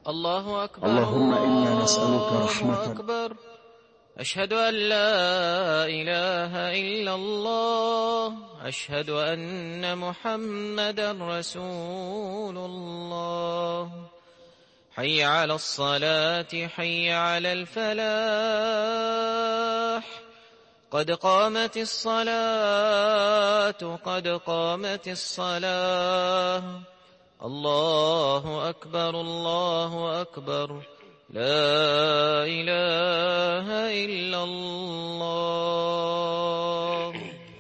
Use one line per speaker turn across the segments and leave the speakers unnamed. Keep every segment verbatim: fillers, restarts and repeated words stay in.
الله أكبر.
اللهم إنا نسألك رحمة.
أكبر. أشهد أن لا إله إلا الله. أشهد أن محمدا رسول الله. حي على الصلاة، حي على الفلاح. قد قامت الصلاة، قد قامت الصلاة. الله أكبر، الله أكبر. لا إله إلا الله.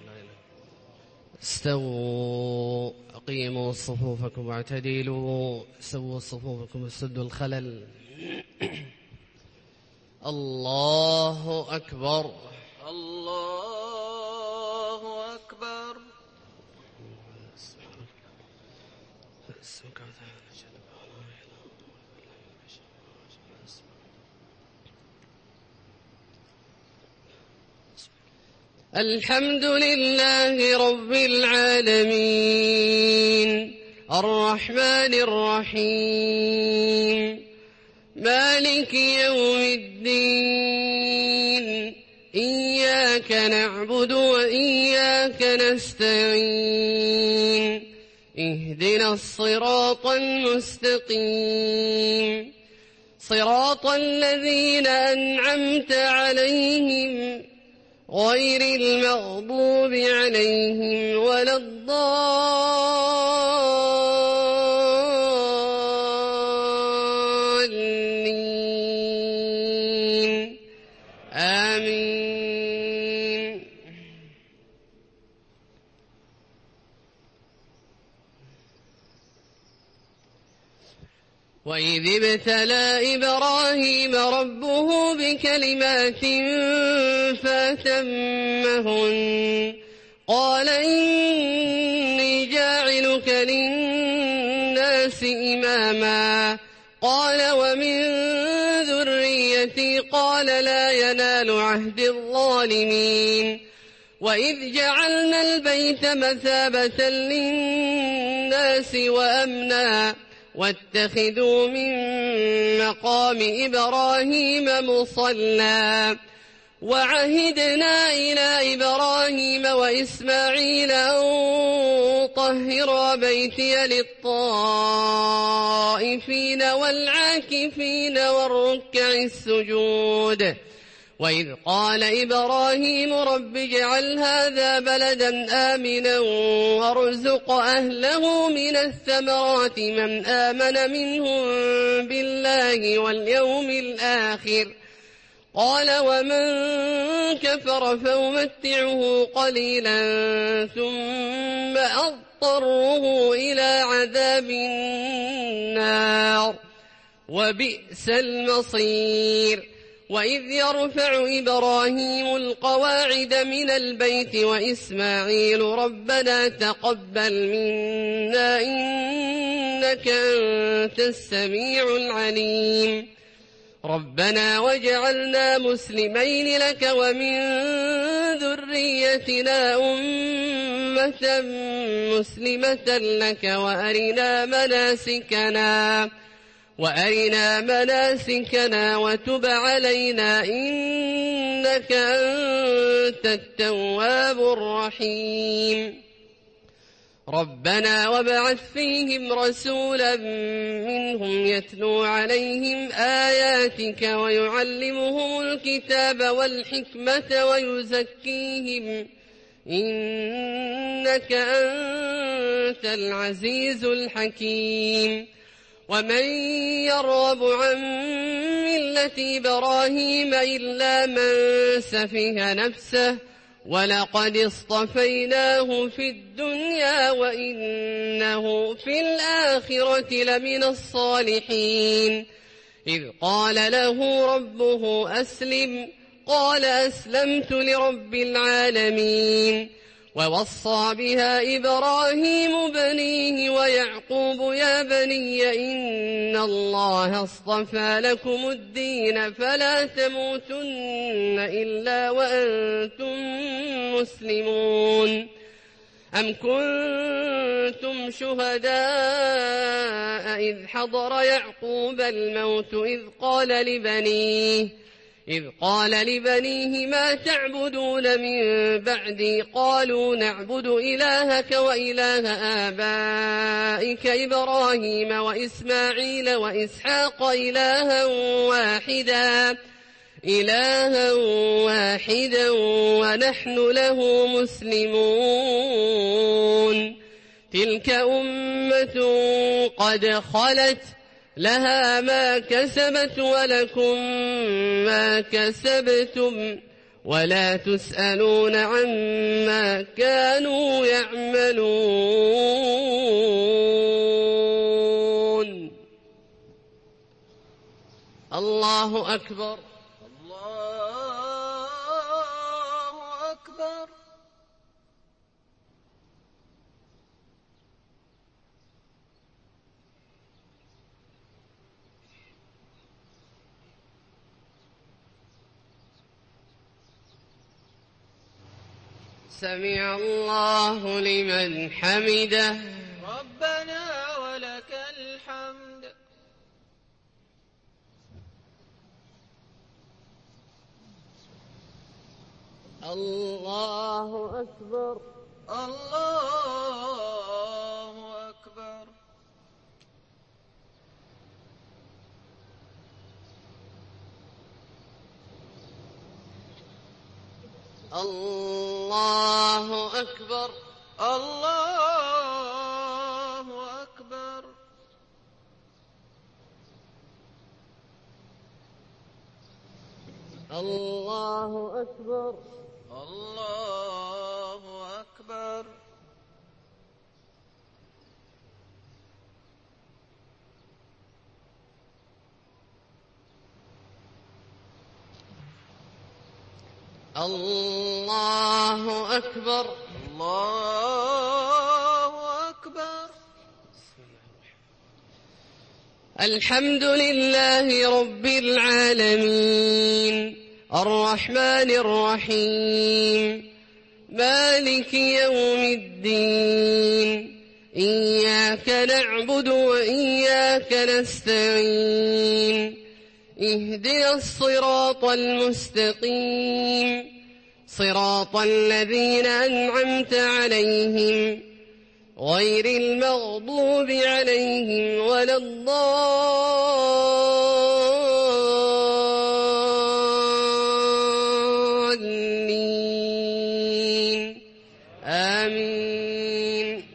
استووا، أقيموا صفوفكم واعتدلوا، سووا صفوفكم وسدوا الخلل. الله أكبر،
الله أكبر.
الحمد لله رب العالمين، الرحمن الرحيم، مالك يوم الدين. إياك نعبد وإياك نستعين. اهدنا الصراط المستقيم، صراط الذين أنعمت عليهم غير المغضوب عليهم ولا الضالين. آمين. وإذ ابتلى إبراهيم ربه بكلمات فأتمهن قال إني جاعلك للناس إماما قال ومن ذريتي قال لا ينال عهد الظالمين. وإذ جعلنا البيت مثابة للناس وأمنا واتخذوا من مقام إبراهيم مصلى وعهدنا إلى إبراهيم وإسماعيل أن طهرا بيتي للطائفين والعاكفين والركع السجود. وإذ قال إبراهيم رب اجعل هذا بلدا آمنا وارزق أهله من الثمرات من آمن منهم بالله واليوم الآخر قال ومن كفر فأمتعه قليلا ثم أضطره إلى عذاب النار وبئس المصير. وإذ يرفع إبراهيم القواعد من البيت وإسماعيل ربنا تقبل منا إنك أنت السميع العليم ربنا واجعلنا مسلمين لك ومن ذريتنا أمة مسلمة لك وأرنا مناسكنا وأرنا مناسكنا وتب علينا إنك أنت التواب الرحيم. ربنا وابعث فيهم رسولا منهم يتلو عليهم آياتك ويعلمهم الكتاب والحكمة ويزكيهم إنك أنت العزيز الحكيم. ومن يرغب عن ملة إبراهيم إلا من سفه نفسه ولقد اصطفيناه في الدنيا وإنه في الآخرة لمن الصالحين. إذ قال له ربه أسلم قال أسلمت لرب العالمين. ووصى بها إبراهيم بنيه ويعقوب يا بني إن الله اصطفى لكم الدين فلا تموتن إلا وأنتم مسلمون. أم كنتم شهداء إذ حضر يعقوب الموت إذ قال لبنيه إذ قال لبنيه ما تعبدون من بعدي قالوا نعبد إلهك وإله آبائك إبراهيم وإسماعيل وإسحاق إلها واحدا إلها واحدا ونحن له مسلمون تلك أمة قد خلت لها ما كسبت ولكم ما كسبتم ولا تسألون عما كانوا يعملون. الله أكبر.
الله أكبر.
سمع الله لمن حمده.
ربنا ولك الحمد.
الله أكبر.
الله أكبر.
الله أكبر.
الله أكبر.
الله أكبر.
الله أكبر.
الله أكبر.
الله أكبر.
الحمد لله رب العالمين الرحمن الرحيم مالك يوم الدين إياك نعبد وإياك نستعين اهدنا الصراط المستقيم صراط الذين أنعمت عليهم غير المغضوب عليهم ولا الضالين آمين.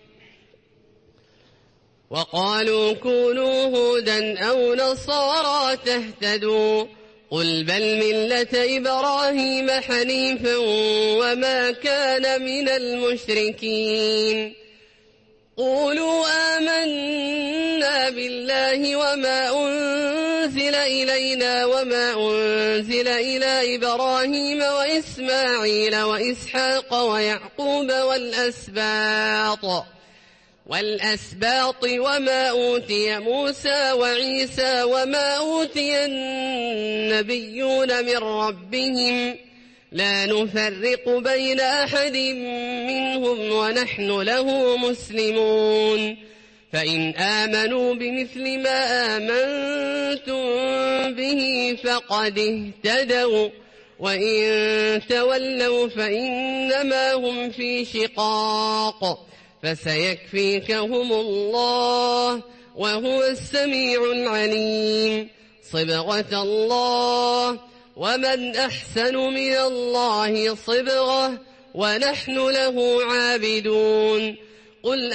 وقالوا كونوا هودا أو نصارى تهتدوا قل بل ملة إبراهيم حنيفا وما كان من المشركين قولوا آمنا بالله وما أنزل إلينا وما أنزل إلى إبراهيم وإسماعيل وإسحاق ويعقوب والأسباط والأسباط وما أوتي موسى وعيسى وما أوتي النبيون من ربهم لا نفرق بين أحد منهم ونحن له مسلمون فإن آمنوا بمثل ما آمنتم به فقد اهتدوا وإن تولوا فإنما هم في شقاق فسيكفيكهم الله وهو السميع العليم صبغة الله ومن أحسن من الله صبغة ونحن له عابدون قل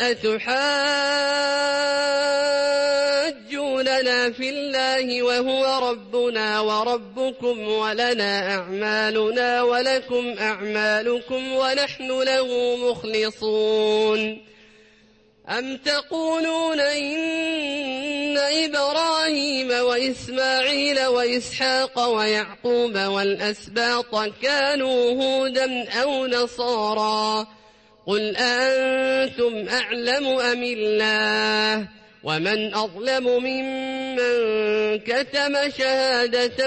أتحاجوننا في الله وهو ربنا وربكم ولنا أعمالنا ولكم أعمالكم ونحن له مخلصون أم تقولون إن إبراهيم وإسماعيل وإسحاق ويعقوب والأسباط كانوا هودا أو نصارى قل أأنتم أعلم أم الله ومن أظلم ممن كتم شهادة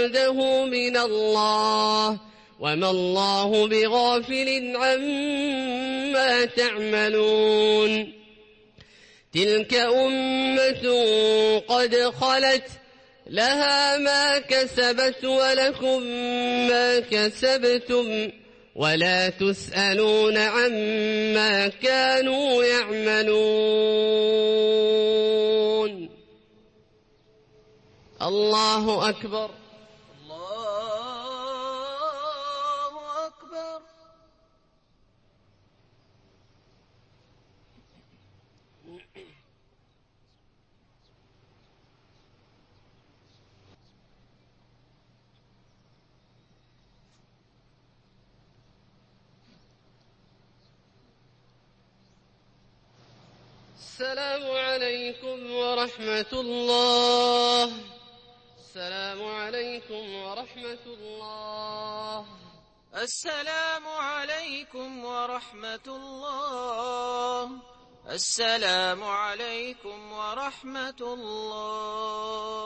عنده من الله وما الله بغافل عما ما تعملون تلك أمة قد خلت لها ما كسبت ولكم ما كسبتم ولا تسألون عما كانوا يعملون. الله أكبر.
الله أكبر.
السلام عليكم ورحمة الله. السلام عليكم ورحمة الله.
السلام عليكم ورحمة الله. السلام عليكم ورحمة الله.